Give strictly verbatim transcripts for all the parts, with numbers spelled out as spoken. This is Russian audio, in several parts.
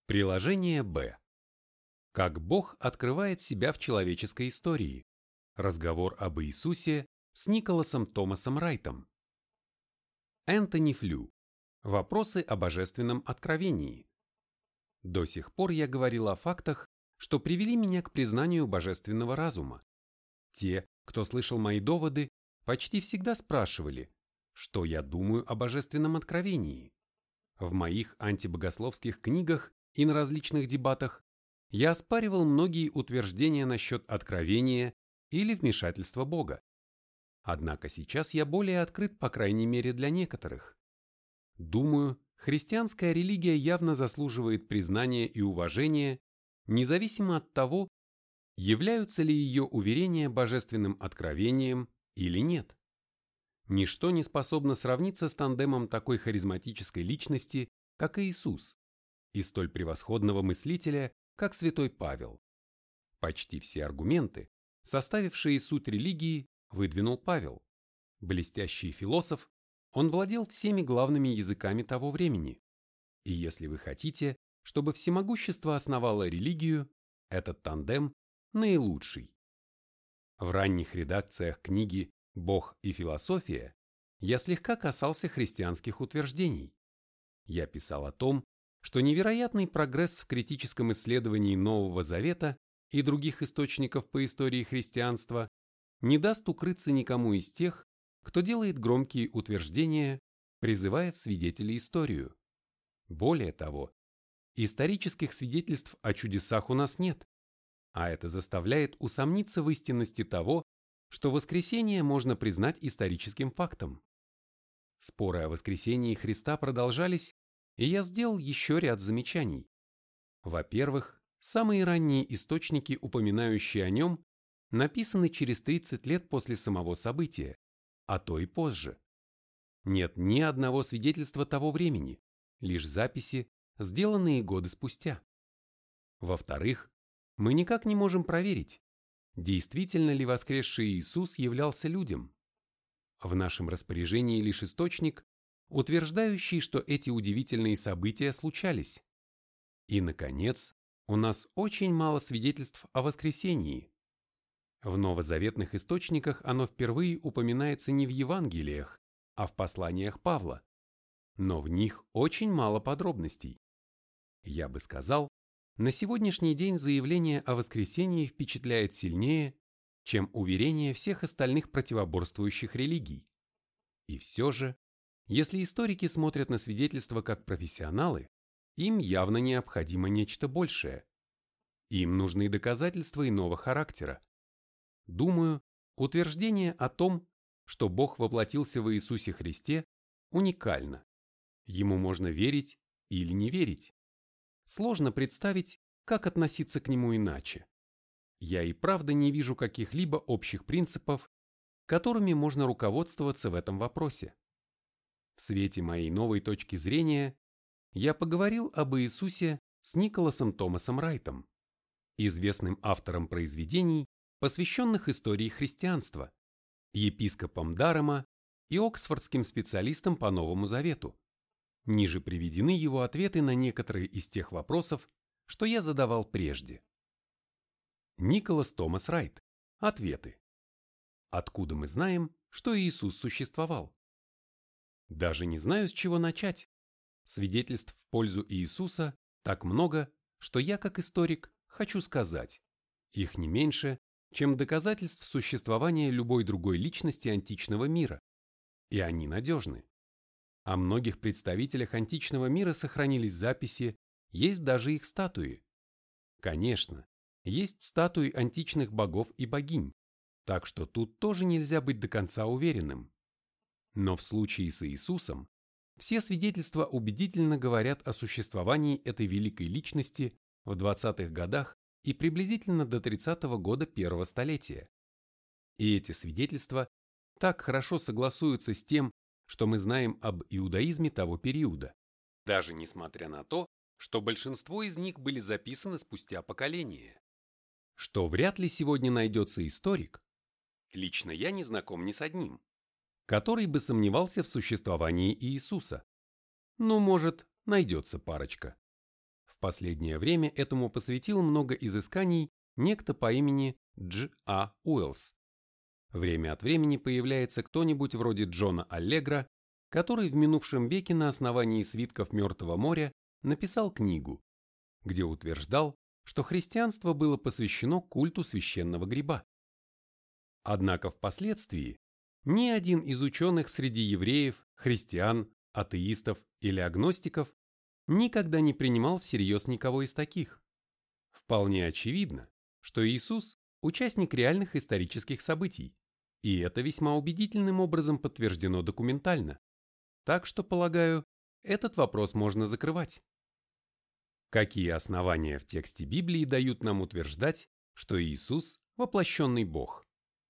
Приложение Б. Как Бог открывает себя в человеческой истории. Разговор об Иисусе с Николасом Томасом Райтом. Энтони Флю. Вопросы о божественном откровении. До сих пор я говорил о фактах, что привели меня к признанию божественного разума. Те, кто слышал мои доводы, почти всегда спрашивали, что я думаю о божественном откровении. В моих антибогословских книгах и на различных дебатах я оспаривал многие утверждения насчет откровения или вмешательства Бога. Однако сейчас я более открыт, по крайней мере, для некоторых. Думаю, христианская религия явно заслуживает признания и уважения, независимо от того, являются ли ее уверения божественным откровением или нет. Ничто не способно сравниться с тандемом такой харизматической личности, как Иисус, и столь превосходного мыслителя, как святой Павел. Почти все аргументы, составившие суть религии, выдвинул Павел. Блестящий философ, он владел всеми главными языками того времени. И если вы хотите, чтобы всемогущество основало религию, этот тандем наилучший. В ранних редакциях книги «Бог и философия» я слегка касался христианских утверждений. Я писал о том, что невероятный прогресс в критическом исследовании Нового Завета и других источников по истории христианства не даст укрыться никому из тех, кто делает громкие утверждения, призывая в свидетели историю. Более того, исторических свидетельств о чудесах у нас нет, а это заставляет усомниться в истинности того, что воскресение можно признать историческим фактом. Споры о воскресении Христа продолжались, и я сделал еще ряд замечаний. Во-первых, самые ранние источники, упоминающие о нем, написаны через тридцать лет после самого события, а то и позже. Нет ни одного свидетельства того времени, лишь записи, сделанные годы спустя. Во-вторых, мы никак не можем проверить, действительно ли воскресший Иисус являлся людям. В нашем распоряжении лишь источник, утверждающий, что эти удивительные события случались. И, наконец, у нас очень мало свидетельств о воскресении. В новозаветных источниках оно впервые упоминается не в Евангелиях, а в посланиях Павла, но в них очень мало подробностей. Я бы сказал, на сегодняшний день заявление о воскресении впечатляет сильнее, чем уверение всех остальных противоборствующих религий. И все же, если историки смотрят на свидетельства как профессионалы, им явно необходимо нечто большее. Им нужны доказательства иного характера. Думаю, утверждение о том, что Бог воплотился в Иисусе Христе, уникально. Ему можно верить или не верить. Сложно представить, как относиться к нему иначе. Я и правда не вижу каких-либо общих принципов, которыми можно руководствоваться в этом вопросе. В свете моей новой точки зрения я поговорил об Иисусе с Николасом Томасом Райтом, известным автором произведений, посвященных истории христианства, епископом Дарема и оксфордским специалистом по Новому Завету. Ниже приведены его ответы на некоторые из тех вопросов, что я задавал прежде. Николас Томас Райт. Ответы. Откуда мы знаем, что Иисус существовал? Даже не знаю, с чего начать. Свидетельств в пользу Иисуса так много, что я, как историк, хочу сказать, их не меньше, чем доказательств существования любой другой личности античного мира, и они надежны. О многих представителях античного мира сохранились записи, есть даже их статуи. Конечно, есть статуи античных богов и богинь, так что тут тоже нельзя быть до конца уверенным. Но в случае с Иисусом все свидетельства убедительно говорят о существовании этой великой личности в двадцатых годах и приблизительно до тридцатого года первого столетия. И эти свидетельства так хорошо согласуются с тем, что мы знаем об иудаизме того периода, даже несмотря на то, что большинство из них были записаны спустя поколения. Что вряд ли сегодня найдется историк, лично я не знаком ни с одним, который бы сомневался в существовании Иисуса. Ну, может, найдется парочка. последнее время этому посвятил много изысканий некто по имени Дж. А. Уэллс. Время от времени появляется кто-нибудь вроде Джона Аллегра, который в минувшем веке на основании свитков Мертвого моря написал книгу, где утверждал, что христианство было посвящено культу священного гриба. Однако впоследствии ни один из ученых среди евреев, христиан, атеистов или агностиков никогда не принимал всерьез никого из таких. Вполне очевидно, что Иисус – участник реальных исторических событий, и это весьма убедительным образом подтверждено документально. Так что, полагаю, этот вопрос можно закрывать. Какие основания в тексте Библии дают нам утверждать, что Иисус – воплощенный Бог?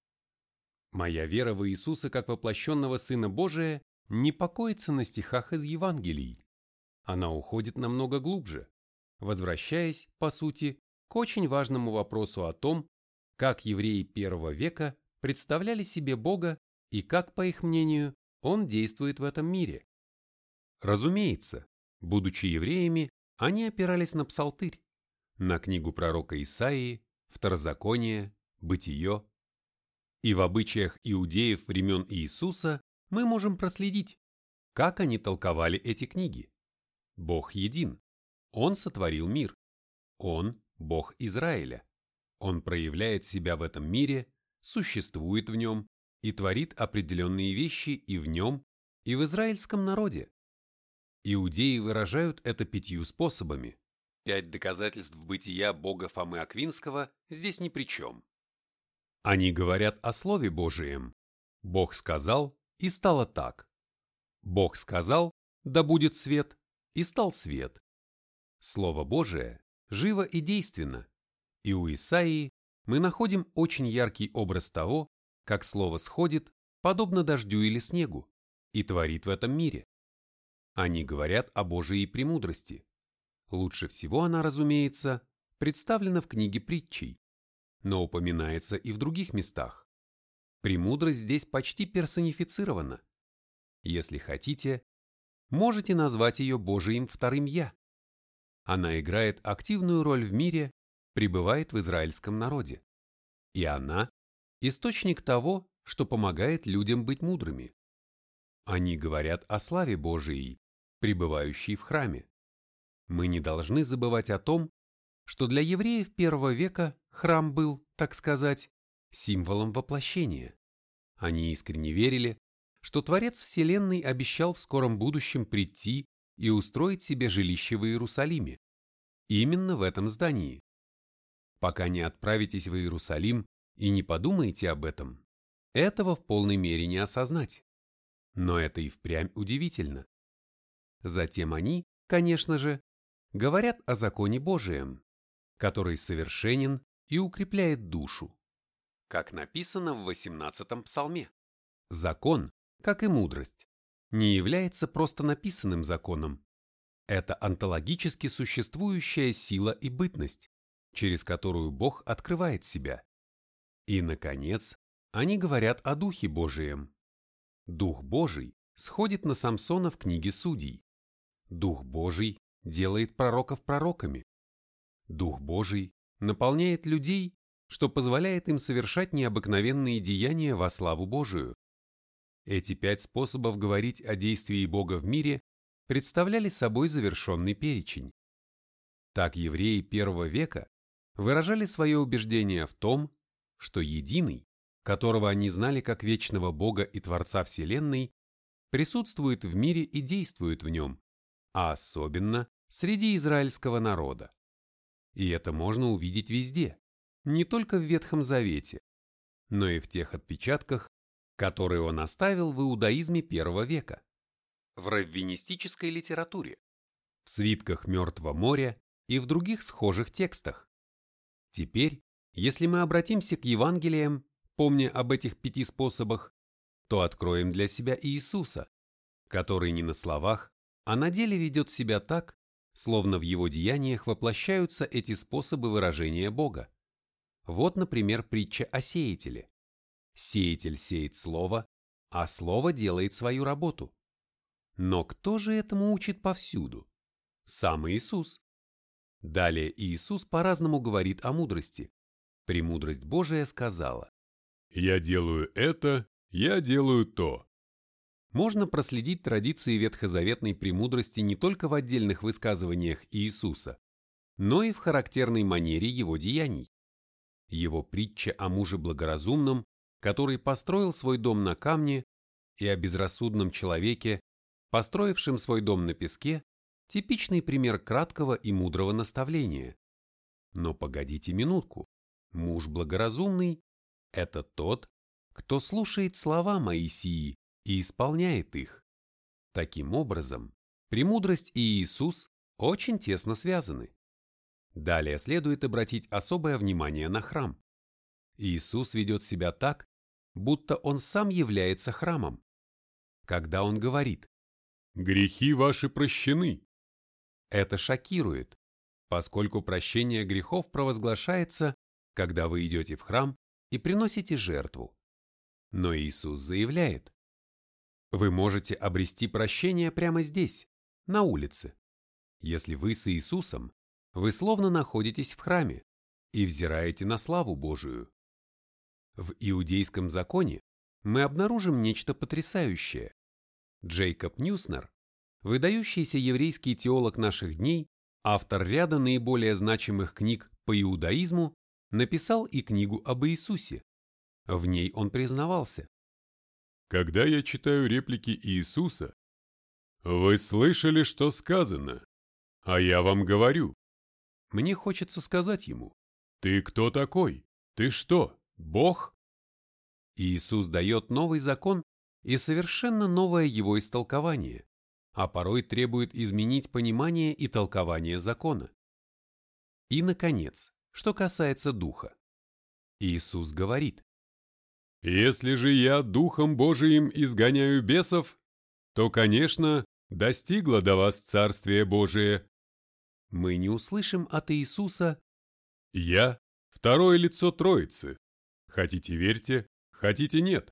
Моя вера в Иисуса как воплощенного Сына Божия не покоится на стихах из Евангелий. Она уходит намного глубже, возвращаясь, по сути, к очень важному вопросу о том, как евреи первого века представляли себе Бога и как, по их мнению, Он действует в этом мире. Разумеется, будучи евреями, они опирались на Псалтырь, на книгу пророка Исаии, Второзаконие, Бытие. И в обычаях иудеев времен Иисуса мы можем проследить, как они толковали эти книги. Бог един. Он сотворил мир. Он – Бог Израиля. Он проявляет себя в этом мире, существует в нем и творит определенные вещи и в нем, и в израильском народе. Иудеи выражают это пятью способами. Пять доказательств бытия Бога Фомы Аквинского здесь ни при чем. Они говорят о Слове Божием. Бог сказал, и стало так. Бог сказал, да будет свет, и стал свет. Слово Божие живо и действенно, и у Исаии мы находим очень яркий образ того, как Слово сходит, подобно дождю или снегу, и творит в этом мире. Они говорят о Божией премудрости. Лучше всего она, разумеется, представлена в книге притчей, но упоминается и в других местах. Премудрость здесь почти персонифицирована. Если хотите, можете назвать ее Божиим вторым «Я». Она играет активную роль в мире, пребывает в израильском народе. И она – источник того, что помогает людям быть мудрыми. Они говорят о славе Божией, пребывающей в храме. Мы не должны забывать о том, что для евреев первого века храм был, так сказать, символом воплощения. Они искренне верили, что Творец Вселенной обещал в скором будущем прийти и устроить себе жилище в Иерусалиме. Именно в этом здании. Пока не отправитесь в Иерусалим и не подумаете об этом, этого в полной мере не осознать. Но это и впрямь удивительно. Затем они, конечно же, говорят о законе Божием, который совершенен и укрепляет душу. Как написано в восемнадцатом псалме, закон, как и мудрость, не является просто написанным законом. Это онтологически существующая сила и бытность, через которую Бог открывает себя. И, наконец, они говорят о Духе Божием. Дух Божий сходит на Самсона в книге Судей. Дух Божий делает пророков пророками. Дух Божий наполняет людей, что позволяет им совершать необыкновенные деяния во славу Божию. Эти пять способов говорить о действии Бога в мире представляли собой завершенный перечень. Так евреи первого века выражали свое убеждение в том, что Единый, которого они знали как вечного Бога и Творца Вселенной, присутствует в мире и действует в нем, а особенно среди израильского народа. И это можно увидеть везде, не только в Ветхом Завете, но и в тех отпечатках, которые он оставил в иудаизме первого века, в раввинистической литературе, в свитках Мертвого моря и в других схожих текстах. Теперь, если мы обратимся к Евангелиям, помня об этих пяти способах, то откроем для себя Иисуса, который не на словах, а на деле ведет себя так, словно в его деяниях воплощаются эти способы выражения Бога. Вот, например, притча о сеятеле. Сеятель сеет слово, а слово делает свою работу. Но кто же этому учит повсюду? Сам Иисус. Далее Иисус по-разному говорит о мудрости. Премудрость Божия сказала: «Я делаю это, я делаю то». Можно проследить традиции ветхозаветной премудрости не только в отдельных высказываниях Иисуса, но и в характерной манере его деяний. Его притча о муже благоразумном, который построил свой дом на камне, и о безрассудном человеке, построившем свой дом на песке, типичный пример краткого и мудрого наставления. Но погодите минутку, муж благоразумный – это тот, кто слушает слова Моисии и исполняет их. Таким образом, премудрость и Иисус очень тесно связаны. Далее следует обратить особое внимание на храм. Иисус ведет себя так, будто Он сам является храмом. Когда Он говорит: «Грехи ваши прощены», это шокирует, поскольку прощение грехов провозглашается, когда вы идете в храм и приносите жертву. Но Иисус заявляет: вы можете обрести прощение прямо здесь, на улице. Если вы с Иисусом, вы словно находитесь в храме и взираете на славу Божию. В иудейском законе мы обнаружим нечто потрясающее. Джейкоб Ньюснер, выдающийся еврейский теолог наших дней, автор ряда наиболее значимых книг по иудаизму, написал и книгу об Иисусе. В ней он признавался: «Когда я читаю реплики Иисуса, вы слышали, что сказано, а я вам говорю». Мне хочется сказать ему: «Ты кто такой? Ты что, Бог?» Иисус дает новый закон и совершенно новое его истолкование, а порой требует изменить понимание и толкование закона. И, наконец, что касается Духа. Иисус говорит: «Если же я Духом Божиим изгоняю бесов, то, конечно, достигло до вас Царствие Божие». Мы не услышим от Иисуса: «Я – второе лицо Троицы. Хотите – верьте, хотите – нет».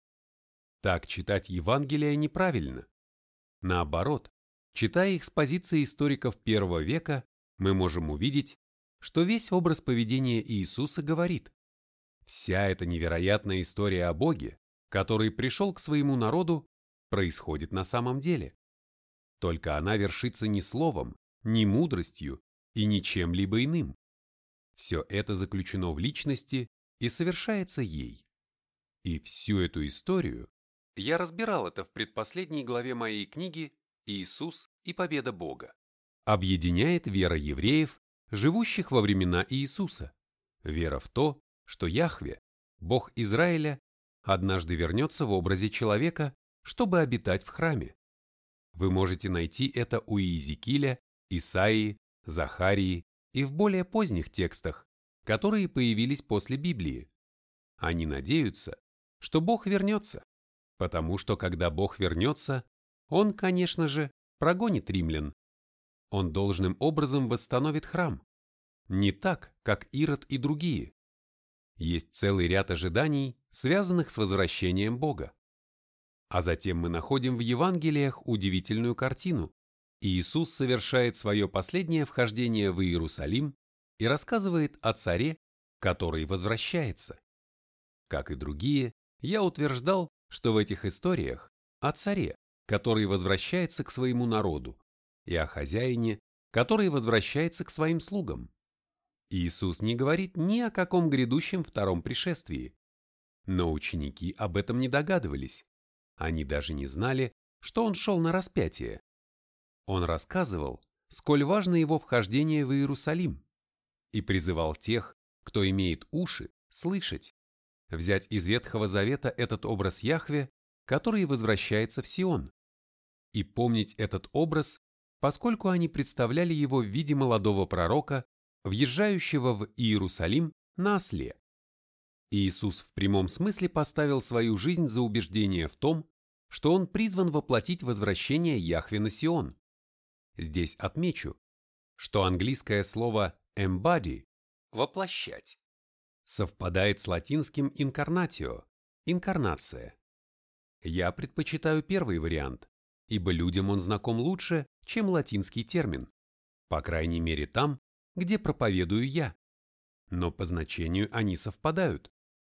Так читать Евангелие неправильно. Наоборот, читая их с позиции историков первого века, мы можем увидеть, что весь образ поведения Иисуса говорит: вся эта невероятная история о Боге, который пришел к своему народу, происходит на самом деле. Только она вершится не словом, не мудростью и не чем-либо иным. Все это заключено в личности и совершается ей. И всю эту историю я разбирал это в предпоследней главе моей книги «Иисус и победа Бога». Объединяет вера евреев, живущих во времена Иисуса, вера в то, что Яхве, Бог Израиля, однажды вернется в образе человека, чтобы обитать в храме. Вы можете найти это у Иезекииля, Исаии, Захарии и в более поздних текстах, которые появились после Библии. Они надеются, что Бог вернется, потому что когда Бог вернется, Он, конечно же, прогонит римлян. Он должным образом восстановит храм. Не так, как Ирод и другие. Есть целый ряд ожиданий, связанных с возвращением Бога. А затем мы находим в Евангелиях удивительную картину. Иисус совершает свое последнее вхождение в Иерусалим и рассказывает о царе, который возвращается. Как и другие, я утверждал, что в этих историях о царе, который возвращается к своему народу, и о хозяине, который возвращается к своим слугам. Иисус не говорит ни о каком грядущем втором пришествии. Но ученики об этом не догадывались. Они даже не знали, что он шел на распятие. Он рассказывал, сколь важно его вхождение в Иерусалим, и призывал тех, кто имеет уши, слышать, взять из Ветхого Завета этот образ Яхве, который возвращается в Сион, и помнить этот образ, поскольку они представляли его в виде молодого пророка, въезжающего в Иерусалим на осле. Иисус в прямом смысле поставил свою жизнь за убеждение в том, что он призван воплотить возвращение Яхве на Сион. Здесь отмечу, что английское слово embody – воплощать совпадает с латинским incarnatio – инкарнация. Я предпочитаю первый вариант, ибо людям он знаком лучше, чем латинский термин, по крайней мере там, где проповедую я. Но по значению они совпадают.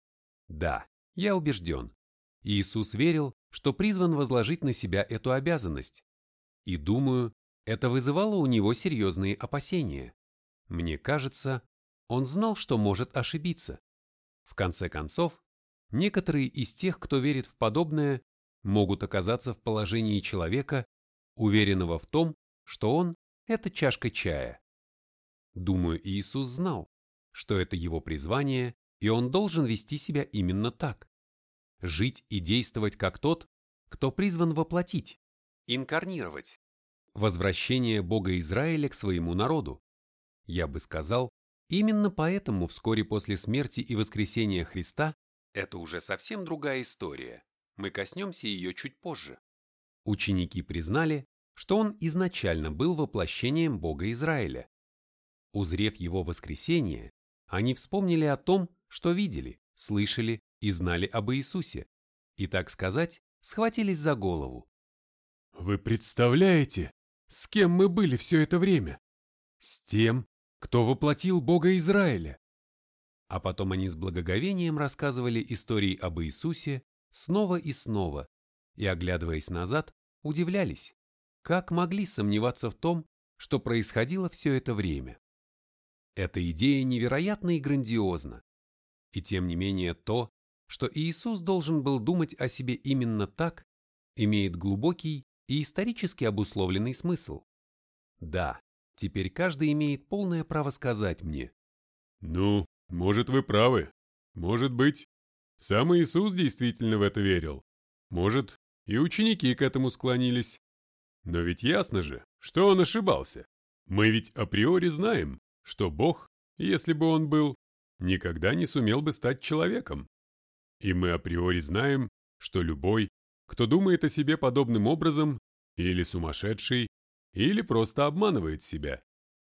Да, я убежден. Иисус верил, что призван возложить на себя эту обязанность. И думаю, это вызывало у него серьезные опасения. Мне кажется, он знал, что может ошибиться. В конце концов, некоторые из тех, кто верит в подобное, могут оказаться в положении человека, уверенного в том, что он – это чашка чая. Думаю, Иисус знал, что это его призвание, и он должен вести себя именно так. Жить и действовать как тот, кто призван воплотить, инкарнировать, возвращение Бога Израиля к своему народу. Я бы сказал, именно поэтому вскоре после смерти и воскресения Христа это уже совсем другая история. Мы коснемся ее чуть позже. Ученики признали, что он изначально был воплощением Бога Израиля. Узрев его воскресение, они вспомнили о том, что видели, слышали и знали об Иисусе, и, так сказать, схватились за голову. Вы представляете, с кем мы были все это время? С тем, кто воплотил Бога Израиля. А потом они с благоговением рассказывали истории об Иисусе снова и снова, и, оглядываясь назад, удивлялись, как могли сомневаться в том, что происходило все это время. Эта идея невероятна и грандиозна. И тем не менее то, что Иисус должен был думать о себе именно так, имеет глубокий и исторически обусловленный смысл. Да, теперь каждый имеет полное право сказать мне: «Ну, может, вы правы. Может быть, сам Иисус действительно в это верил. Может, и ученики к этому склонились. Но ведь ясно же, что он ошибался. Мы ведь априори знаем, что Бог, если бы он был, никогда не сумел бы стать человеком. И мы априори знаем, что любой, кто думает о себе подобным образом, или сумасшедший, или просто обманывает себя».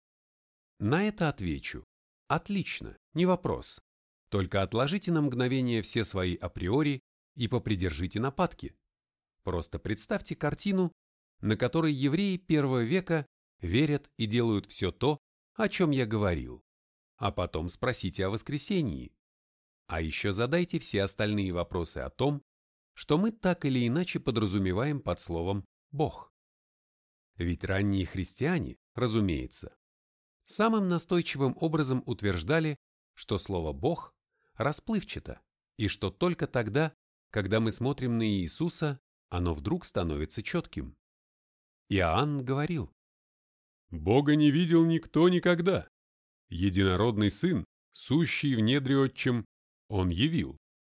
На это отвечу: отлично, не вопрос. Только отложите на мгновение все свои априори и попридержите нападки. Просто представьте картину, на которой евреи первого века верят и делают все то, о чем я говорил. А потом спросите о воскресении. А еще задайте все остальные вопросы о том, что мы так или иначе подразумеваем под словом «Бог». Ведь ранние христиане, разумеется, самым настойчивым образом утверждали, что слово «Бог» расплывчато, и что только тогда, когда мы смотрим на Иисуса, оно вдруг становится четким. Иоанн говорил: «Бога не видел никто никогда. Единородный Сын, сущий в недре Отчим, Он явил».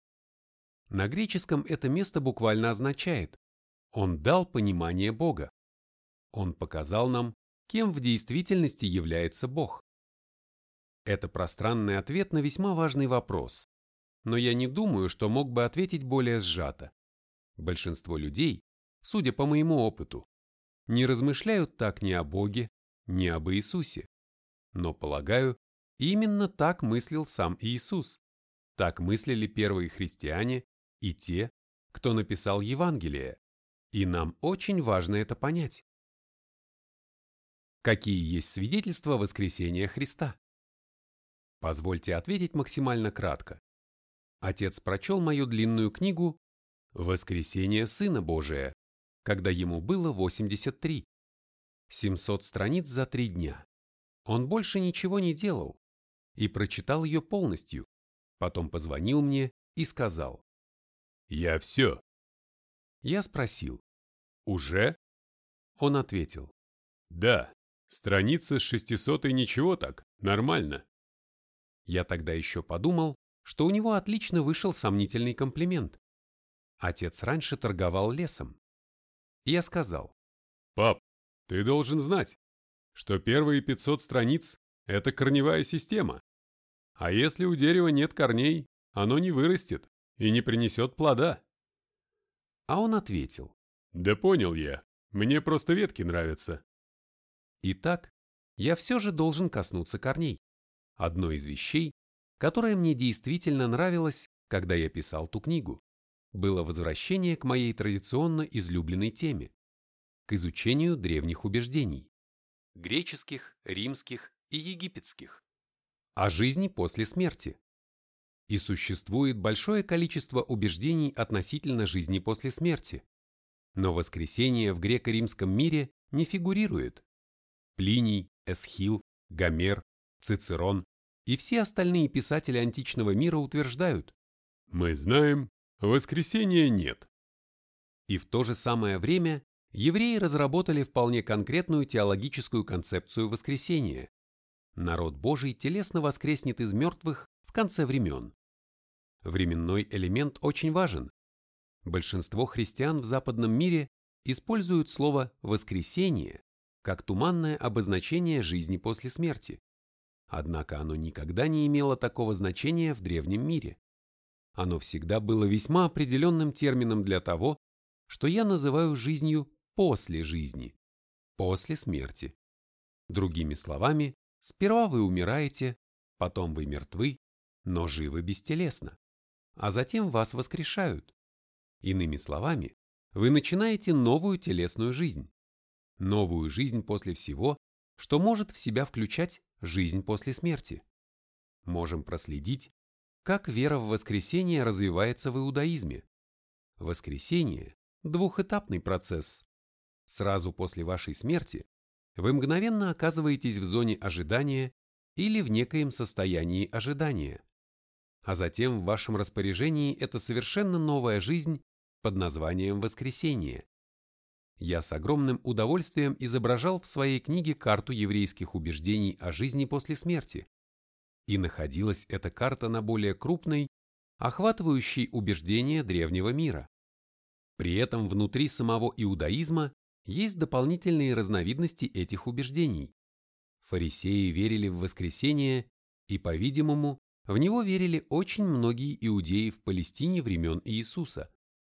На греческом это место буквально означает: Он дал понимание Бога. Он показал нам, кем в действительности является Бог. Это пространный ответ на весьма важный вопрос, но я не думаю, что мог бы ответить более сжато. Большинство людей, судя по моему опыту, не размышляют так ни о Боге, ни об Иисусе. Но, полагаю, именно так мыслил сам Иисус. Так мыслили первые христиане и те, кто написал Евангелие, и нам очень важно это понять. Какие есть свидетельства воскресения Христа? Позвольте ответить максимально кратко. Отец прочел мою длинную книгу «Воскресение Сына Божия», когда ему было восемьдесят три. семьсот страниц за три дня. Он больше ничего не делал и прочитал ее полностью. Потом позвонил мне и сказал: «Я все». Я спросил: «Уже?» Он ответил: «Да, страница с шестисотой ничего так, нормально». Я тогда еще подумал, что у него отлично вышел сомнительный комплимент. Отец раньше торговал лесом. Я сказал: «Пап, ты должен знать, что первые пятьсот страниц – это корневая система. А если у дерева нет корней, оно не вырастет и не принесет плода». А он ответил: «Да понял я, мне просто ветки нравятся». Итак, я все же должен коснуться корней. Одной из вещей, которая мне действительно нравилась, когда я писал ту книгу, было возвращение к моей традиционно излюбленной теме – к изучению древних убеждений – греческих, римских и египетских, о жизни после смерти. И существует большое количество убеждений относительно жизни после смерти, но воскресение в греко-римском мире не фигурирует. Плиний, Эсхил, Гомер, Цицерон и все остальные писатели античного мира утверждают: мы знаем, воскресения нет. И в то же самое время евреи разработали вполне конкретную теологическую концепцию воскресения. Народ Божий телесно воскреснет из мертвых в конце времен. Временной элемент очень важен. Большинство христиан в западном мире используют слово «воскресение» как туманное обозначение жизни после смерти. Однако оно никогда не имело такого значения в древнем мире. Оно всегда было весьма определенным термином для того, что я называю жизнью после жизни, после смерти. Другими словами, сперва вы умираете, потом вы мертвы, но живы бестелесно, а затем вас воскрешают. Иными словами, вы начинаете новую телесную жизнь, новую жизнь после всего, что может в себя включать жизнь после смерти. Можем проследить, как вера в воскресение развивается в иудаизме. Воскресение – двухэтапный процесс. Сразу после вашей смерти вы мгновенно оказываетесь в зоне ожидания или в некоем состоянии ожидания. А затем в вашем распоряжении это совершенно новая жизнь под названием воскресение. Я с огромным удовольствием изображал в своей книге карту еврейских убеждений о жизни после смерти. И находилась эта карта на более крупной, охватывающей убеждения древнего мира. При этом внутри самого иудаизма есть дополнительные разновидности этих убеждений. Фарисеи верили в воскресение, и, по-видимому, в него верили очень многие иудеи в Палестине времен Иисуса.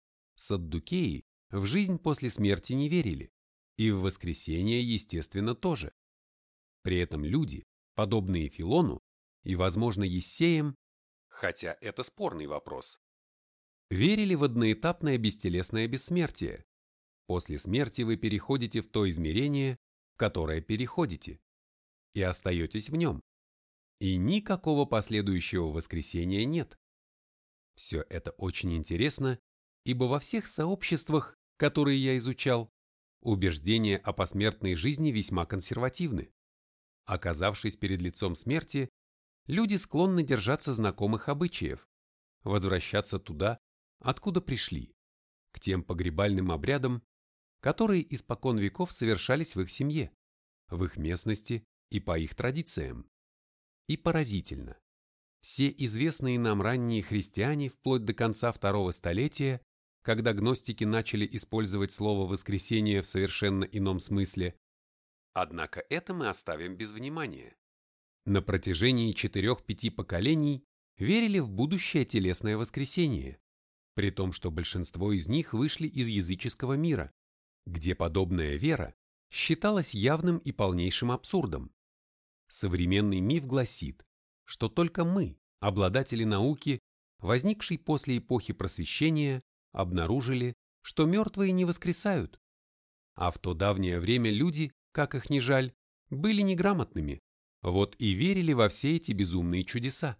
Саддукеи в жизнь после смерти не верили, и в воскресение, естественно, тоже. При этом люди, подобные Филону и, возможно, Ессеям, хотя это спорный вопрос, верили в одноэтапное бестелесное бессмертие. После смерти вы переходите в то измерение, в которое переходите, и остаетесь в нем. И никакого последующего воскресения нет. Все это очень интересно, ибо во всех сообществах, которые я изучал, убеждения о посмертной жизни весьма консервативны. Оказавшись перед лицом смерти, люди склонны держаться знакомых обычаев, возвращаться туда, откуда пришли, к тем погребальным обрядам, которые испокон веков совершались в их семье, в их местности и по их традициям. И поразительно, все известные нам ранние христиане вплоть до конца второго столетия, когда гностики начали использовать слово «воскресение» в совершенно ином смысле, однако это мы оставим без внимания, на протяжении четырех-пяти поколений верили в будущее телесное воскресение, при том, что большинство из них вышли из языческого мира, где подобная вера считалась явным и полнейшим абсурдом. Современный миф гласит, что только мы, обладатели науки, возникшей после эпохи Просвещения, обнаружили, что мертвые не воскресают. А в то давнее время люди, как их ни жаль, были неграмотными, вот и верили во все эти безумные чудеса.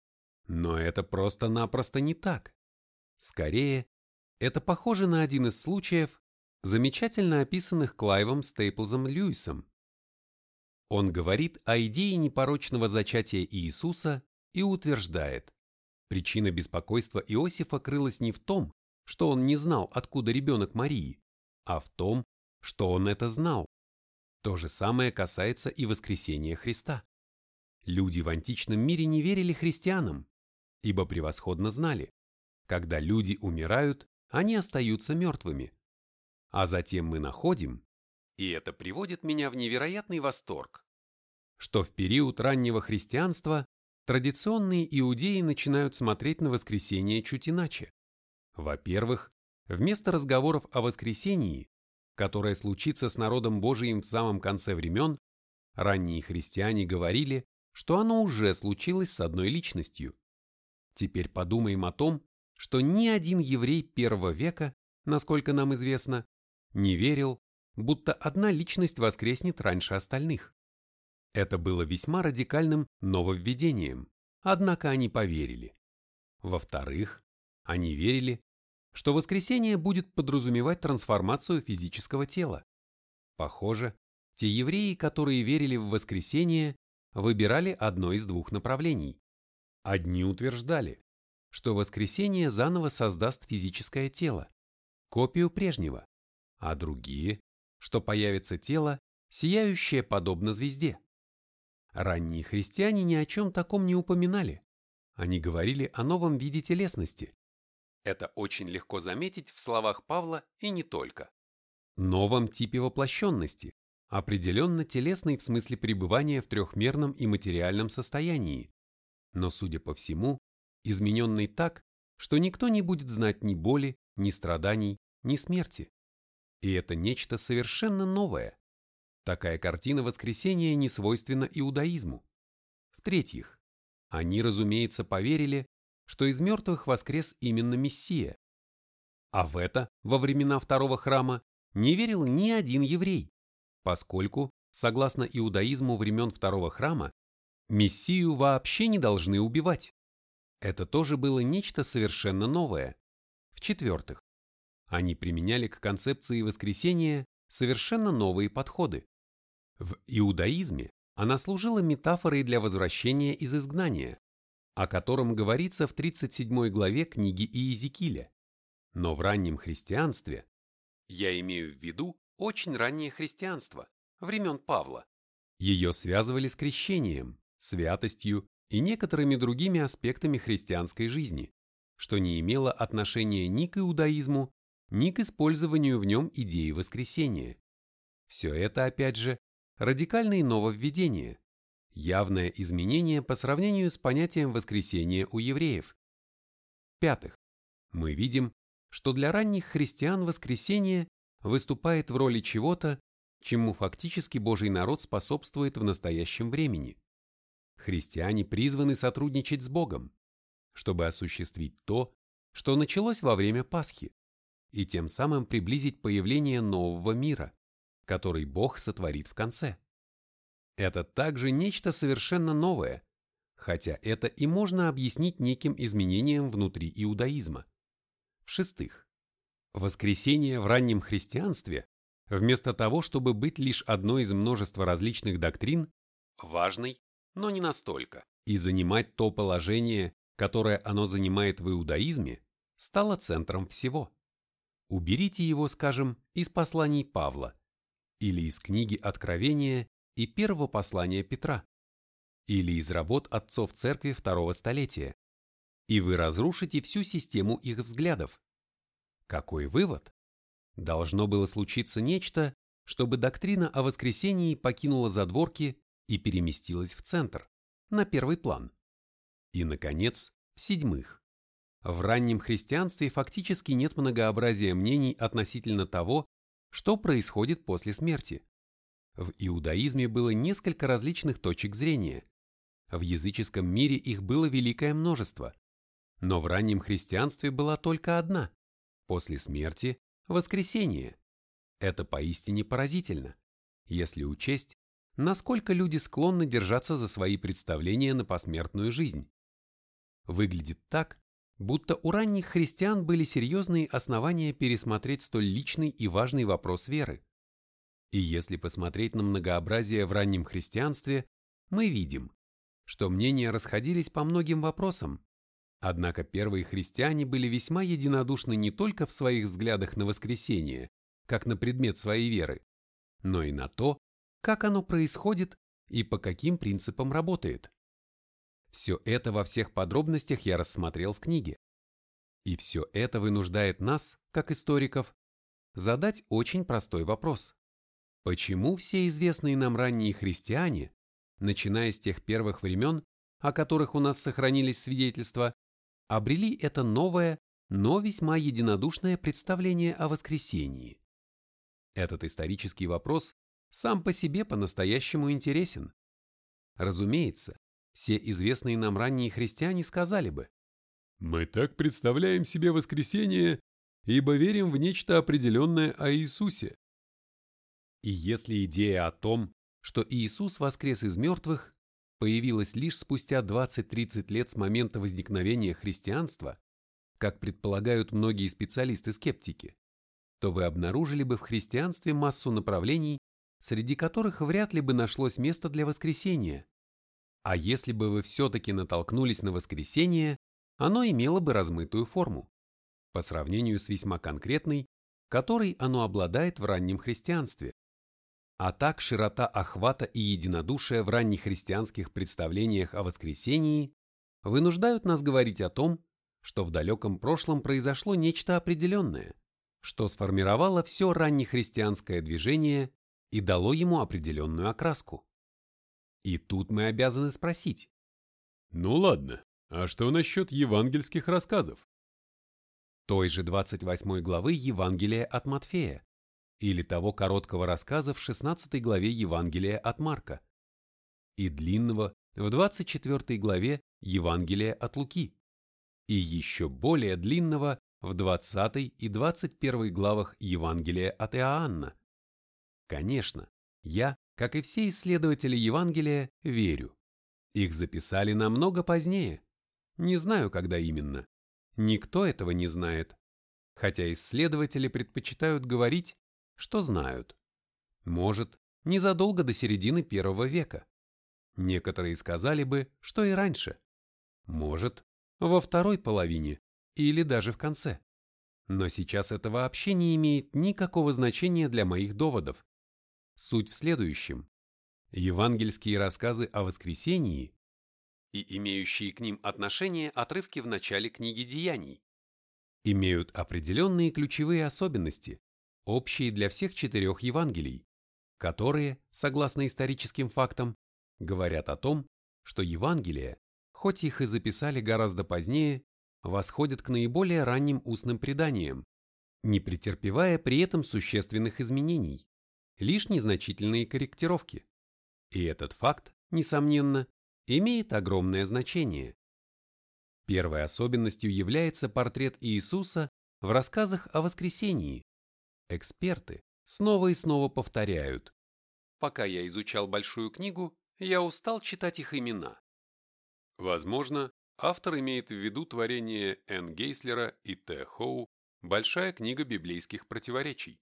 Но это просто-напросто не так. Скорее, это похоже на один из случаев, замечательно описанных Клайвом Стейплзом Льюисом. Он говорит о идее непорочного зачатия Иисуса и утверждает, причина беспокойства Иосифа крылась не в том, что он не знал, откуда ребенок Марии, а в том, что он это знал. То же самое касается и воскресения Христа. Люди в античном мире не верили христианам, ибо превосходно знали, когда люди умирают, они остаются мертвыми. А затем мы находим, и это приводит меня в невероятный восторг, что в период раннего христианства традиционные иудеи начинают смотреть на воскресение чуть иначе. Во-первых, вместо разговоров о воскресении, которое случится с народом Божиим в самом конце времен, ранние христиане говорили, что оно уже случилось с одной личностью. Теперь подумаем о том, что ни один еврей первого века, насколько нам известно, не верил, будто одна личность воскреснет раньше остальных. Это было весьма радикальным нововведением, однако они поверили. Во-вторых, они верили, что воскресение будет подразумевать трансформацию физического тела. Похоже, те евреи, которые верили в воскресение, выбирали одно из двух направлений. Одни утверждали, что воскресение заново создаст физическое тело, копию прежнего, а другие, что появится тело, сияющее подобно звезде. Ранние христиане ни о чем таком не упоминали. Они говорили о новом виде телесности. Это очень легко заметить в словах Павла и не только. Новом типе воплощенности, определенно телесной в смысле пребывания в трехмерном и материальном состоянии, но, судя по всему, измененной так, что никто не будет знать ни боли, ни страданий, ни смерти. И это нечто совершенно новое. Такая картина воскресения не свойственна иудаизму. В-третьих, они, разумеется, поверили, что из мертвых воскрес именно Мессия. А в это, во времена Второго храма, не верил ни один еврей, поскольку, согласно иудаизму времен Второго храма, Мессию вообще не должны убивать. Это тоже было нечто совершенно новое. В-четвертых, они применяли к концепции воскресения совершенно новые подходы. В иудаизме она служила метафорой для возвращения из изгнания, о котором говорится в тридцать седьмой главе книги Иезекииля. Но в раннем христианстве, я имею в виду очень раннее христианство, времен Павла, ее связывали с крещением, святостью и некоторыми другими аспектами христианской жизни, что не имело отношения ни к иудаизму, ни к использованию в нем идеи воскресения. Все это, опять же, радикальные нововведения, явное изменение по сравнению с понятием воскресения у евреев. В-пятых, мы видим, что для ранних христиан воскресение выступает в роли чего-то, чему фактически Божий народ способствует в настоящем времени. Христиане призваны сотрудничать с Богом, чтобы осуществить то, что началось во время Пасхи, и тем самым приблизить появление нового мира, который Бог сотворит в конце. Это также нечто совершенно новое, хотя это и можно объяснить неким изменением внутри иудаизма. В-шестых, воскресение в раннем христианстве, вместо того, чтобы быть лишь одной из множества различных доктрин, важной, но не настолько, и занимать то положение, которое оно занимает в иудаизме, стало центром всего. Уберите его, скажем, из посланий Павла, или из книги Откровения и первого послания Петра, или из работ отцов церкви второго столетия, и вы разрушите всю систему их взглядов. Какой вывод? Должно было случиться нечто, чтобы доктрина о воскресении покинула задворки и переместилась в центр, на первый план. И, наконец, в-седьмых, в раннем христианстве фактически нет многообразия мнений относительно того, что происходит после смерти. В иудаизме было несколько различных точек зрения. В языческом мире их было великое множество. Но в раннем христианстве была только одна – после смерти – воскресение. Это поистине поразительно, если учесть, насколько люди склонны держаться за свои представления на посмертную жизнь. Выглядит так, будто у ранних христиан были серьезные основания пересмотреть столь личный и важный вопрос веры. И если посмотреть на многообразие в раннем христианстве, мы видим, что мнения расходились по многим вопросам, однако первые христиане были весьма единодушны не только в своих взглядах на воскресение, как на предмет своей веры, но и на то, как оно происходит и по каким принципам работает. Все это во всех подробностях я рассмотрел в книге. И все это вынуждает нас, как историков, задать очень простой вопрос. Почему все известные нам ранние христиане, начиная с тех первых времен, о которых у нас сохранились свидетельства, обрели это новое, но весьма единодушное представление о воскресении? Этот исторический вопрос сам по себе по-настоящему интересен. Разумеется, все известные нам ранние христиане сказали бы: «Мы так представляем себе воскресение, ибо верим в нечто определенное о Иисусе». И если идея о том, что Иисус воскрес из мертвых, появилась лишь спустя двадцать-тридцать лет с момента возникновения христианства, как предполагают многие специалисты-скептики, то вы обнаружили бы в христианстве массу направлений, среди которых вряд ли бы нашлось место для воскресения. А если бы вы все-таки натолкнулись на воскресение, оно имело бы размытую форму, по сравнению с весьма конкретной, которой оно обладает в раннем христианстве. А так широта охвата и единодушие в раннехристианских представлениях о воскресении вынуждают нас говорить о том, что в далеком прошлом произошло нечто определенное, что сформировало все раннехристианское движение и дало ему определенную окраску. И тут мы обязаны спросить. Ну ладно, а что насчет евангельских рассказов? Той же двадцать восьмой главы Евангелия от Матфея, или того короткого рассказа в шестнадцатой главе Евангелия от Марка, и длинного в двадцать четвёртой главе Евангелия от Луки, и еще более длинного в двадцатой и двадцать первой главах Евангелия от Иоанна. Конечно, я, как и все исследователи Евангелия, верю. Их записали намного позднее. Не знаю, когда именно. Никто этого не знает. Хотя исследователи предпочитают говорить, что знают. Может, незадолго до середины первого века. Некоторые сказали бы, что и раньше. Может, во второй половине или даже в конце. Но сейчас это вообще не имеет никакого значения для моих доводов. Суть в следующем. Евангельские рассказы о воскресении и имеющие к ним отношение отрывки в начале книги Деяний имеют определенные ключевые особенности, общие для всех четырех Евангелий, которые, согласно историческим фактам, говорят о том, что Евангелия, хоть их и записали гораздо позднее, восходят к наиболее ранним устным преданиям, не претерпевая при этом существенных изменений, лишь незначительные корректировки. И этот факт, несомненно, имеет огромное значение. Первой особенностью является портрет Иисуса в рассказах о воскресении. Эксперты снова и снова повторяют. Пока я изучал большую книгу, я устал читать их имена. Возможно, автор имеет в виду творение Н. Гейслера и Т. Хоу «Большая книга библейских противоречий».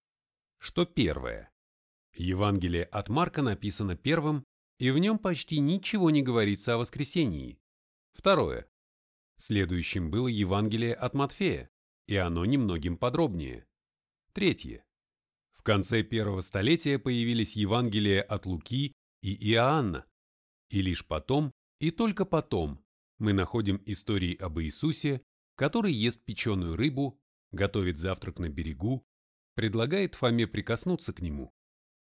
Что первое? Евангелие от Марка написано первым, и в нем почти ничего не говорится о воскресении. Второе. Следующим было Евангелие от Матфея, и оно немногим подробнее. Третье. В конце первого столетия появились Евангелия от Луки и Иоанна, и лишь потом, и только потом, мы находим истории об Иисусе, который ест печеную рыбу, готовит завтрак на берегу, предлагает Фоме прикоснуться к нему.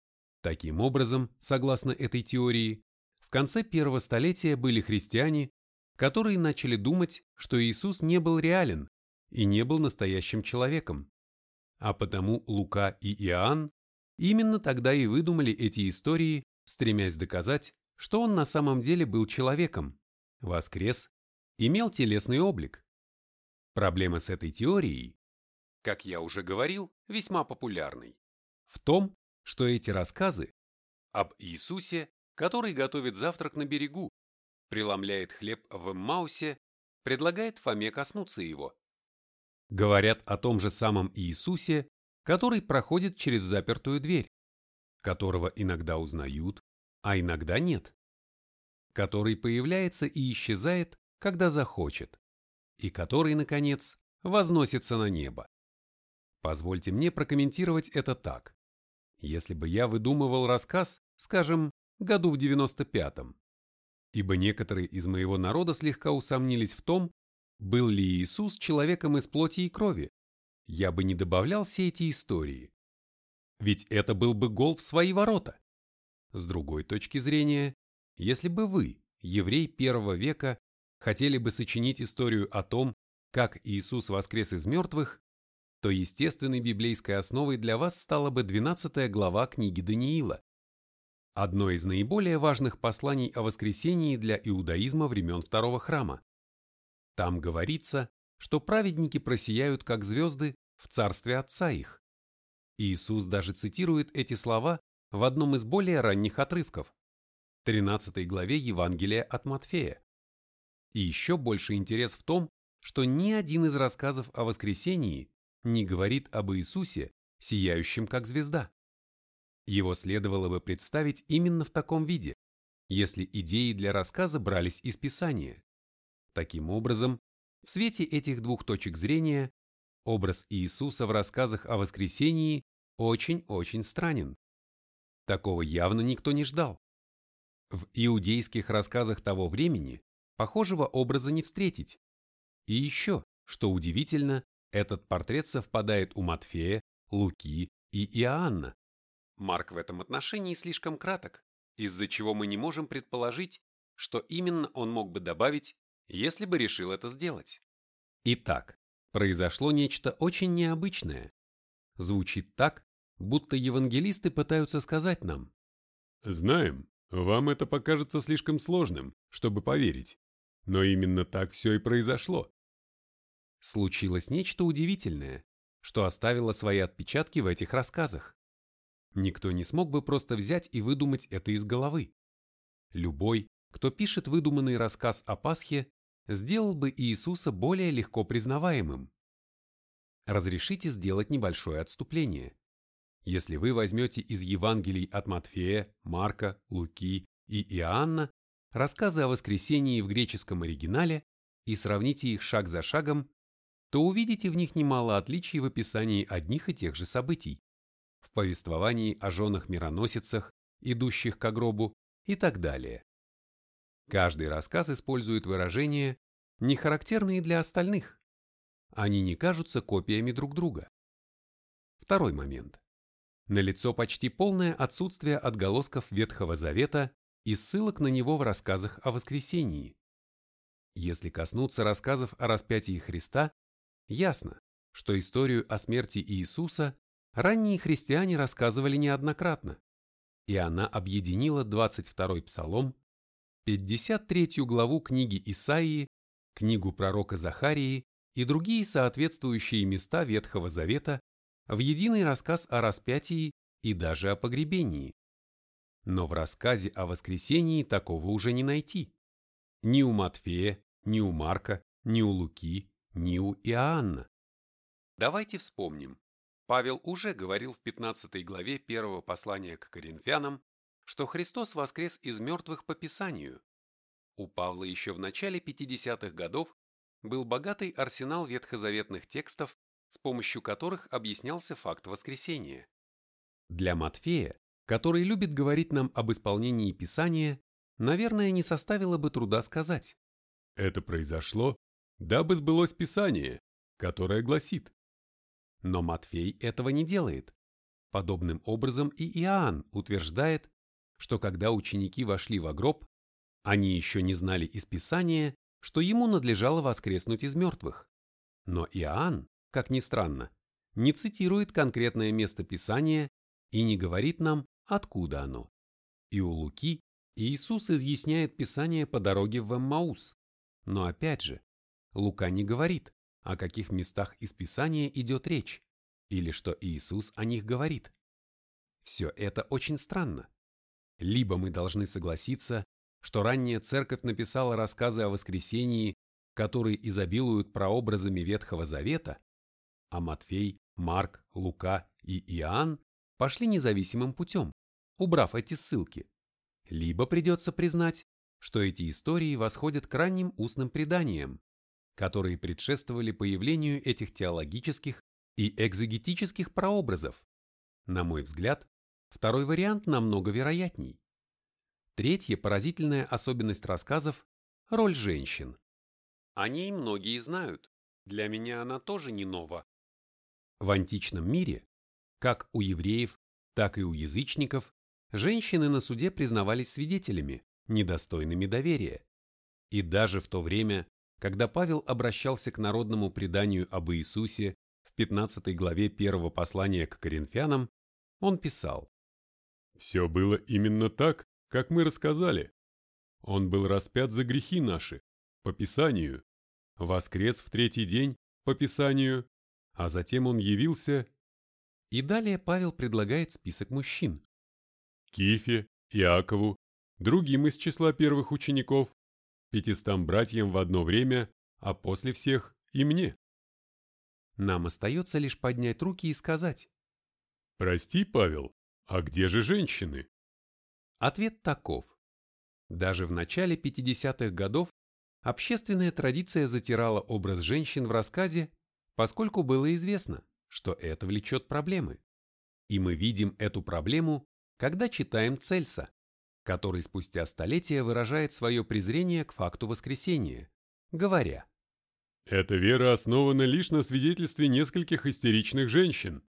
Таким образом, согласно этой теории, в конце первого столетия были христиане, которые начали думать, что Иисус не был реален и не был настоящим человеком, а потому Лука и Иоанн именно тогда и выдумали эти истории, стремясь доказать, что он на самом деле был человеком, воскрес, имел телесный облик. Проблема с этой теорией, как я уже говорил, весьма популярной, в том, что эти рассказы об Иисусе, который готовит завтрак на берегу, преломляет хлеб в Эммаусе, предлагает Фоме коснуться его. Говорят о том же самом Иисусе, который проходит через запертую дверь, которого иногда узнают, а иногда нет, который появляется и исчезает, когда захочет, и который, наконец, возносится на небо. Позвольте мне прокомментировать это так. Если бы я выдумывал рассказ, скажем, году в девяносто пятом, ибо некоторые из моего народа слегка усомнились в том, был ли Иисус человеком из плоти и крови, я бы не добавлял все эти истории. Ведь это был бы гол в свои ворота. С другой точки зрения, если бы вы, еврей первого века, хотели бы сочинить историю о том, как Иисус воскрес из мертвых, то естественной библейской основой для вас стала бы двенадцатая глава книги Даниила, одно из наиболее важных посланий о воскресении для иудаизма времен Второго храма. Там говорится, что праведники просияют как звезды в царстве Отца их. Иисус даже цитирует эти слова в одном из более ранних отрывков, тринадцатой главе Евангелия от Матфея. И еще больше интерес в том, что ни один из рассказов о воскресении не говорит об Иисусе, сияющем как звезда. Его следовало бы представить именно в таком виде, если идеи для рассказа брались из Писания. Таким образом, в свете этих двух точек зрения, образ Иисуса в рассказах о воскресении очень-очень странен. Такого явно никто не ждал. В иудейских рассказах того времени похожего образа не встретить. И еще, что удивительно, этот портрет совпадает у Матфея, Луки и Иоанна. Марк в этом отношении слишком краток, из-за чего мы не можем предположить, что именно он мог бы добавить, если бы решил это сделать. Итак, произошло нечто очень необычное. Звучит так, будто евангелисты пытаются сказать нам: «Знаем, вам это покажется слишком сложным, чтобы поверить, но именно так все и произошло». Случилось нечто удивительное, что оставило свои отпечатки в этих рассказах. Никто не смог бы просто взять и выдумать это из головы. Любой, кто пишет выдуманный рассказ о Пасхе, сделал бы Иисуса более легко признаваемым. Разрешите сделать небольшое отступление. Если вы возьмете из Евангелий от Матфея, Марка, Луки и Иоанна рассказы о воскресении в греческом оригинале и сравните их шаг за шагом, то увидите в них немало отличий в описании одних и тех же событий, в повествовании о женах-мироносицах, идущих ко гробу и так далее. Каждый рассказ использует выражения, не характерные для остальных. Они не кажутся копиями друг друга. Второй момент. Налицо почти полное отсутствие отголосков Ветхого Завета и ссылок на него в рассказах о воскресении. Если коснуться рассказов о распятии Христа, ясно, что историю о смерти Иисуса ранние христиане рассказывали неоднократно, и она объединила двадцать второй Псалом, пятьдесят третью главу книги Исаии, книгу пророка Захарии и другие соответствующие места Ветхого Завета в единый рассказ о распятии и даже о погребении. Но в рассказе о воскресении такого уже не найти. Ни у Матфея, ни у Марка, ни у Луки, ни у Иоанна. Давайте вспомним. Павел уже говорил в пятнадцатой главе первого послания к Коринфянам, что Христос воскрес из мертвых по Писанию. У Павла еще в начале пятидесятых годов был богатый арсенал ветхозаветных текстов, с помощью которых объяснялся факт воскресения. Для Матфея, который любит говорить нам об исполнении Писания, наверное, не составило бы труда сказать: Это произошло, дабы сбылось Писание, которое гласит. Но Матфей этого не делает. Подобным образом и Иоанн утверждает, что когда ученики вошли во гроб, они еще не знали из Писания, что ему надлежало воскреснуть из мертвых. Но Иоанн, как ни странно, не цитирует конкретное место Писания и не говорит нам, откуда оно. И у Луки Иисус изъясняет Писание по дороге в Эммаус. Но опять же, Лука не говорит, о каких местах из Писания идет речь, или что Иисус о них говорит. Все это очень странно. Либо мы должны согласиться, что ранняя церковь написала рассказы о воскресении, которые изобилуют прообразами Ветхого Завета, а Матфей, Марк, Лука и Иоанн пошли независимым путем, убрав эти ссылки. Либо придется признать, что эти истории восходят к ранним устным преданиям, которые предшествовали появлению этих теологических и экзегетических прообразов. На мой взгляд, второй вариант намного вероятней. Третья поразительная особенность рассказов – роль женщин. О ней многие знают, для меня она тоже не нова. В античном мире, как у евреев, так и у язычников, женщины на суде признавались свидетелями, недостойными доверия. И даже в то время, когда Павел обращался к народному преданию об Иисусе в пятнадцатой главе первого послания к Коринфянам, он писал: «Все было именно так, как мы рассказали. Он был распят за грехи наши, по Писанию, воскрес в третий день, по Писанию, а затем он явился». И далее Павел предлагает список мужчин. Кифе, Иакову, другим из числа первых учеников, пятистам братьям в одно время, а после всех и мне. Нам остается лишь поднять руки и сказать: «Прости, Павел, а где же женщины?» Ответ таков. Даже в начале пятидесятых годов общественная традиция затирала образ женщин в рассказе, поскольку было известно, что это влечет проблемы. И мы видим эту проблему, когда читаем Цельса, который спустя столетия выражает свое презрение к факту воскресения, говоря: «Эта вера основана лишь на свидетельстве нескольких истеричных женщин».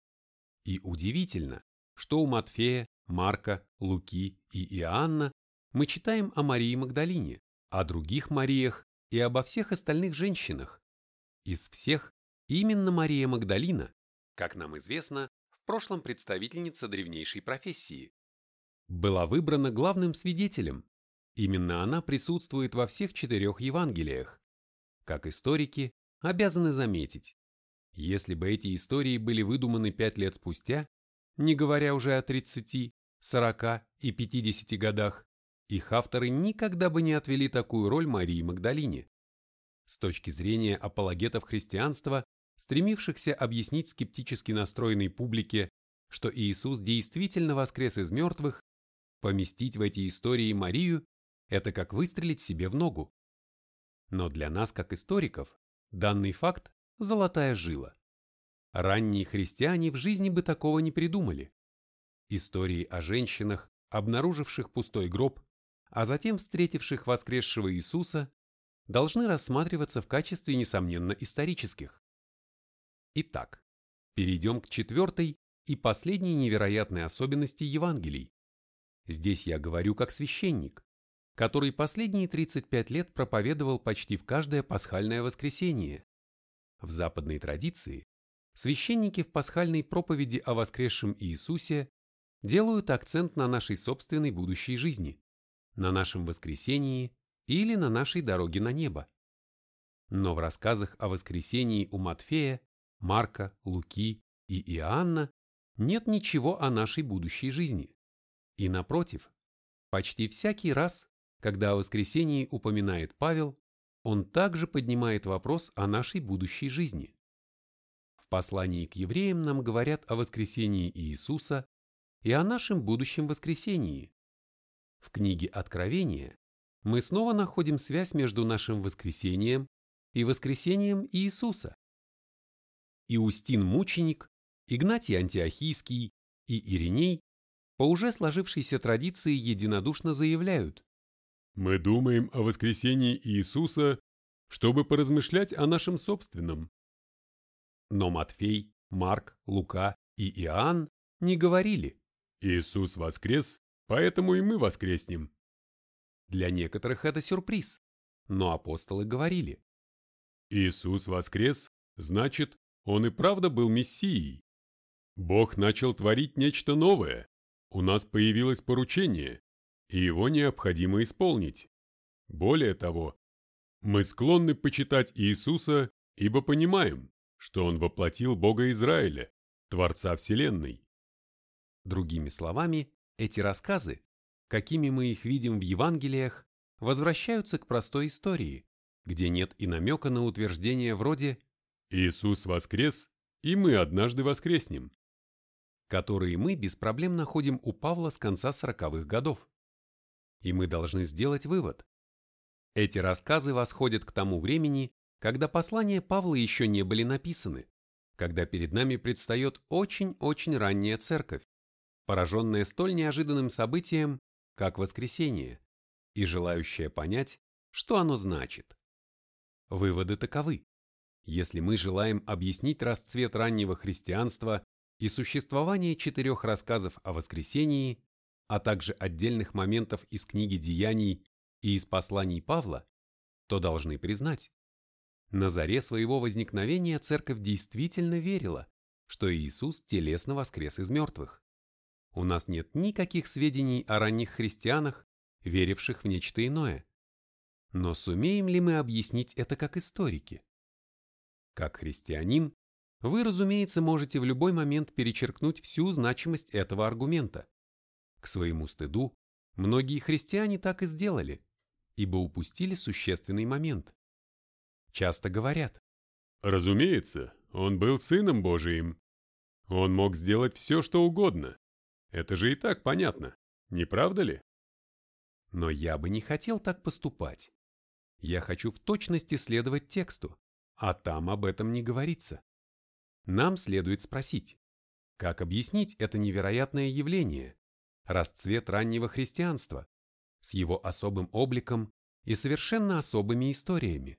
И удивительно, что у Матфея, Марка, Луки и Иоанна мы читаем о Марии Магдалине, о других Мариях и обо всех остальных женщинах. Из всех именно Мария Магдалина, как нам известно, в прошлом представительница древнейшей профессии, была выбрана главным свидетелем. Именно она присутствует во всех четырех Евангелиях. Как историки, обязаны заметить, если бы эти истории были выдуманы пять лет спустя, не говоря уже о тридцати, сорока и пятидесяти годах, их авторы никогда бы не отвели такую роль Марии Магдалине. С точки зрения апологетов христианства, стремившихся объяснить скептически настроенной публике, что Иисус действительно воскрес из мертвых, поместить в эти истории Марию – это как выстрелить себе в ногу. Но для нас, как историков, данный факт – золотая жила. Ранние христиане в жизни бы такого не придумали. Истории о женщинах, обнаруживших пустой гроб, а затем встретивших воскресшего Иисуса, должны рассматриваться в качестве несомненно исторических. Итак, перейдем к четвертой и последней невероятной особенности Евангелий. Здесь я говорю как священник, который последние тридцать пять лет проповедовал почти в каждое пасхальное воскресенье. В западной традиции священники в пасхальной проповеди о воскресшем Иисусе делают акцент на нашей собственной будущей жизни, на нашем воскресении или на нашей дороге на небо. Но в рассказах о воскресении у Матфея, Марка, Луки и Иоанна нет ничего о нашей будущей жизни. И напротив, почти всякий раз, когда о воскресении упоминает Павел, он также поднимает вопрос о нашей будущей жизни. В послании к евреям нам говорят о воскресении Иисуса и о нашем будущем воскресении. В книге Откровения мы снова находим связь между нашим воскресением и воскресением Иисуса. Иустин Мученик, Игнатий Антиохийский и Ириней по уже сложившейся традиции единодушно заявляют: «Мы думаем о воскресении Иисуса, чтобы поразмышлять о нашем собственном». Но Матфей, Марк, Лука и Иоанн не говорили: «Иисус воскрес, поэтому и мы воскреснем». Для некоторых это сюрприз, но апостолы говорили: «Иисус воскрес, значит, Он и правда был Мессией. Бог начал творить нечто новое, у нас появилось поручение, и его необходимо исполнить. Более того, мы склонны почитать Иисуса, ибо понимаем, что Он воплотил Бога Израиля, Творца Вселенной». Другими словами, эти рассказы, какими мы их видим в Евангелиях, возвращаются к простой истории, где нет и намека на утверждение вроде «Иисус воскрес, и мы однажды воскреснем», которые мы без проблем находим у Павла с конца сороковых годов. И мы должны сделать вывод. Эти рассказы восходят к тому времени, когда послания Павла еще не были написаны, когда перед нами предстает очень-очень ранняя церковь, пораженная столь неожиданным событием, как воскресение, и желающая понять, что оно значит. Выводы таковы. Если мы желаем объяснить расцвет раннего христианства и существование четырех рассказов о воскресении, а также отдельных моментов из книги Деяний и из посланий Павла, то должны признать, на заре своего возникновения церковь действительно верила, что Иисус телесно воскрес из мертвых. У нас нет никаких сведений о ранних христианах, веривших в нечто иное. Но сумеем ли мы объяснить это как историки? Как христианин, вы, разумеется, можете в любой момент перечеркнуть всю значимость этого аргумента. К своему стыду, многие христиане так и сделали, ибо упустили существенный момент. Часто говорят: разумеется, он был Сыном Божиим. Он мог сделать все, что угодно. Это же и так понятно, не правда ли? но я бы не хотел так поступать. Я хочу в точности следовать тексту, а там об этом не говорится. Нам следует спросить, как объяснить это невероятное явление, расцвет раннего христианства, с его особым обликом и совершенно особыми историями.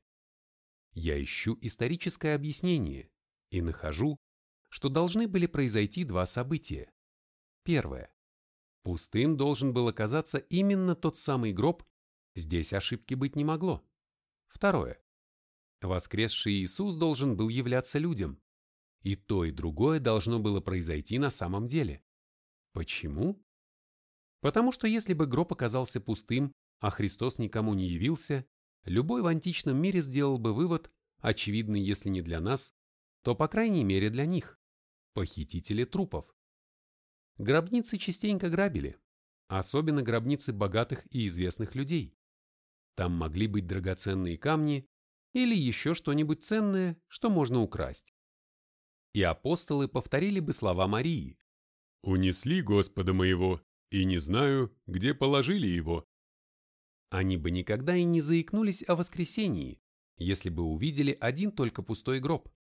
Я ищу историческое объяснение и нахожу, что должны были произойти два события. Первое. Пустым должен был оказаться именно тот самый гроб, здесь ошибки быть не могло. Второе. Воскресший Иисус должен был являться людям, и то и другое должно было произойти на самом деле. Почему? Потому что если бы гроб оказался пустым, а Христос никому не явился, любой в античном мире сделал бы вывод, очевидный, если не для нас, то по крайней мере для них, похитители трупов. Гробницы частенько грабили, особенно гробницы богатых и известных людей. Там могли быть драгоценные камни или еще что-нибудь ценное, что можно украсть. И апостолы повторили бы слова Марии: «Унесли Господа моего, и не знаю, где положили его». Они бы никогда и не заикнулись о воскресении, если бы увидели один только пустой гроб.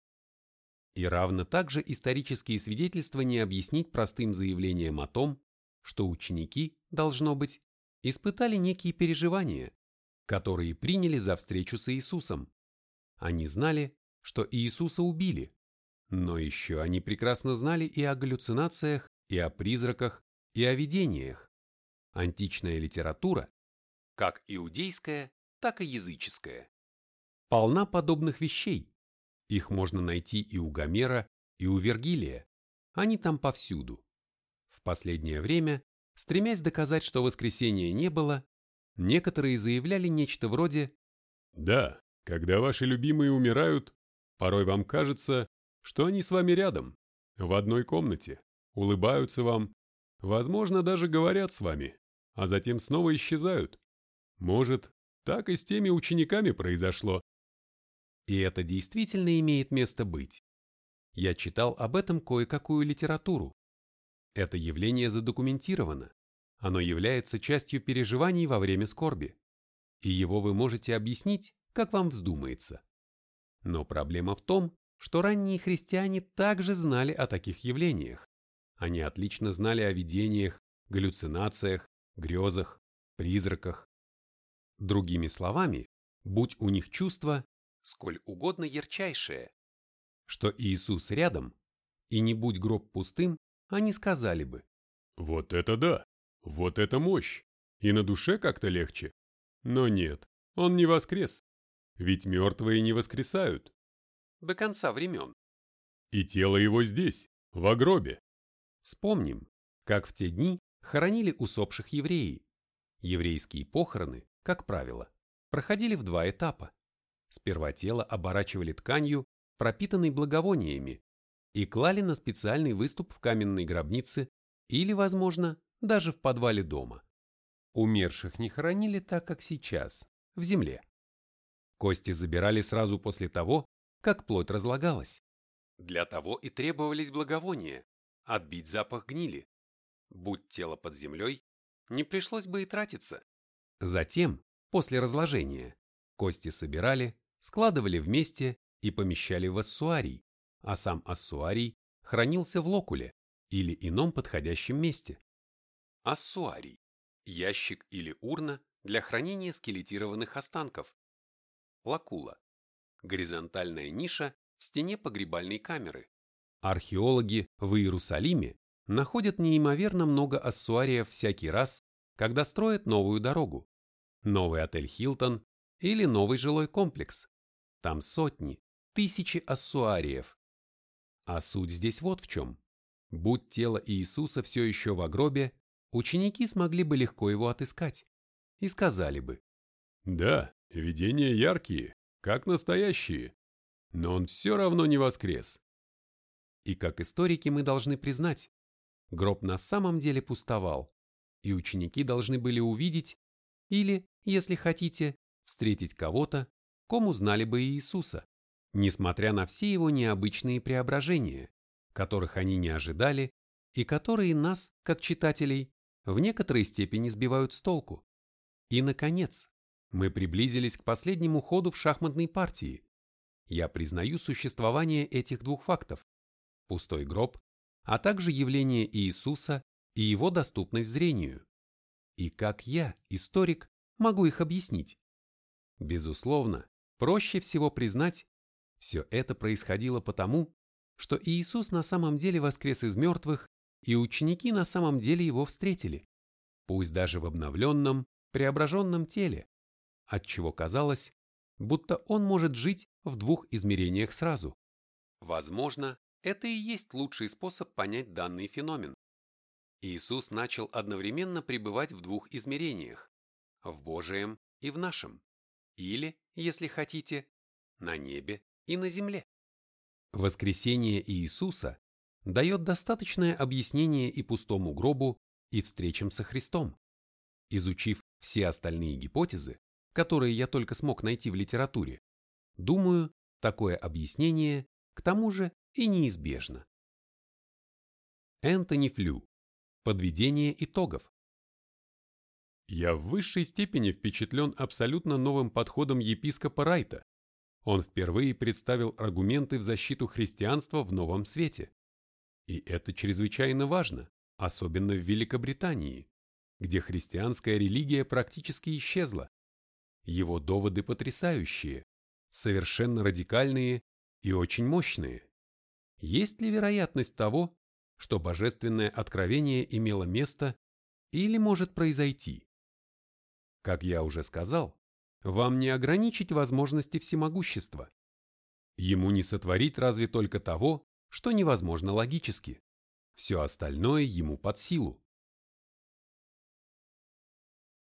И равно так же исторические свидетельства не объяснить простым заявлением о том, что ученики, должно быть, испытали некие переживания, которые приняли за встречу с Иисусом. Они знали, что Иисуса убили, но еще они прекрасно знали и о галлюцинациях, и о призраках, и о видениях. Античная литература, как иудейская, так и языческая, полна подобных вещей. Их можно найти и у Гомера, и у Вергилия. Они там повсюду. В последнее время, стремясь доказать, что воскресения не было, некоторые заявляли нечто вроде: «Да, когда ваши любимые умирают, порой вам кажется, что они с вами рядом, в одной комнате, улыбаются вам, возможно, даже говорят с вами, а затем снова исчезают. Может, так и с теми учениками произошло». И это действительно имеет место быть. Я читал об этом кое-какую литературу. Это явление задокументировано. Оно является частью переживаний во время скорби. И его вы можете объяснить, как вам вздумается. Но проблема в том, что ранние христиане также знали о таких явлениях. Они отлично знали о видениях, галлюцинациях, грезах, призраках. Другими словами, будь у них чувство, сколь угодно ярчайшее, что Иисус рядом, и не будь гроб пустым, они сказали бы: «Вот это да! Вот это мощь! И на душе как-то легче!» Но нет, он не воскрес. Ведь мертвые не воскресают. До конца времен. И тело его здесь, в гробе. Вспомним, как в те дни хоронили усопших евреи. Еврейские похороны, как правило, проходили в два этапа. Сперва тело оборачивали тканью, пропитанной благовониями, и клали на специальный выступ в каменной гробнице или, возможно, даже в подвале дома. Умерших не хоронили так, как сейчас, в земле. Кости забирали сразу после того, как плоть разлагалась. Для того и требовались благовония, отбить запах гнили. Будь тело под землей, не пришлось бы и тратиться. Затем, после разложения, кости собирали, складывали вместе и помещали в ассуарий, а сам ассуарий хранился в локуле или ином подходящем месте. Ассуарий – ящик или урна для хранения скелетированных останков. Локула – горизонтальная ниша в стене погребальной камеры. Археологи в Иерусалиме находят неимоверно много ассуариев всякий раз, когда строят новую дорогу, новый отель Хилтон или новый жилой комплекс. Там сотни, тысячи ассуариев. А суть здесь вот в чем. Будь тело Иисуса все еще в гробе, ученики смогли бы легко его отыскать и сказали бы: «Да, видения яркие, как настоящие, но он все равно не воскрес». И как историки мы должны признать, гроб на самом деле пустовал. и ученики должны были увидеть или, если хотите, встретить кого-то, кому знали бы Иисуса, несмотря на все его необычные преображения, которых они не ожидали и которые нас, как читателей, в некоторой степени сбивают с толку. И, наконец, мы приблизились к последнему ходу в шахматной партии. Я признаю существование этих двух фактов – пустой гроб, а также явление Иисуса и его доступность зрению. И как я, историк, могу их объяснить? Безусловно, проще всего признать, все это происходило потому, что Иисус на самом деле воскрес из мертвых, и ученики на самом деле его встретили, пусть даже в обновленном, преображенном теле, отчего казалось, будто он может жить в двух измерениях сразу. Возможно, это и есть лучший способ понять данный феномен. Иисус начал одновременно пребывать в двух измерениях – в Божием и в нашем, или, если хотите, на небе и на земле. Воскресение Иисуса дает достаточное объяснение и пустому гробу, и встречам со Христом. Изучив все остальные гипотезы, которые я только смог найти в литературе, думаю, такое объяснение, к тому же, и неизбежно. Энтони Флю. Подведение итогов. Я в высшей степени впечатлен абсолютно новым подходом епископа Райта. Он впервые представил аргументы в защиту христианства в новом свете. И это чрезвычайно важно, особенно в Великобритании, где христианская религия практически исчезла. Его доводы потрясающие, совершенно радикальные и очень мощные. Есть ли вероятность того, что божественное откровение имело место или может произойти? Как я уже сказал, вам не ограничить возможности всемогущества. Ему не сотворить разве только того, что невозможно логически. Все остальное ему под силу.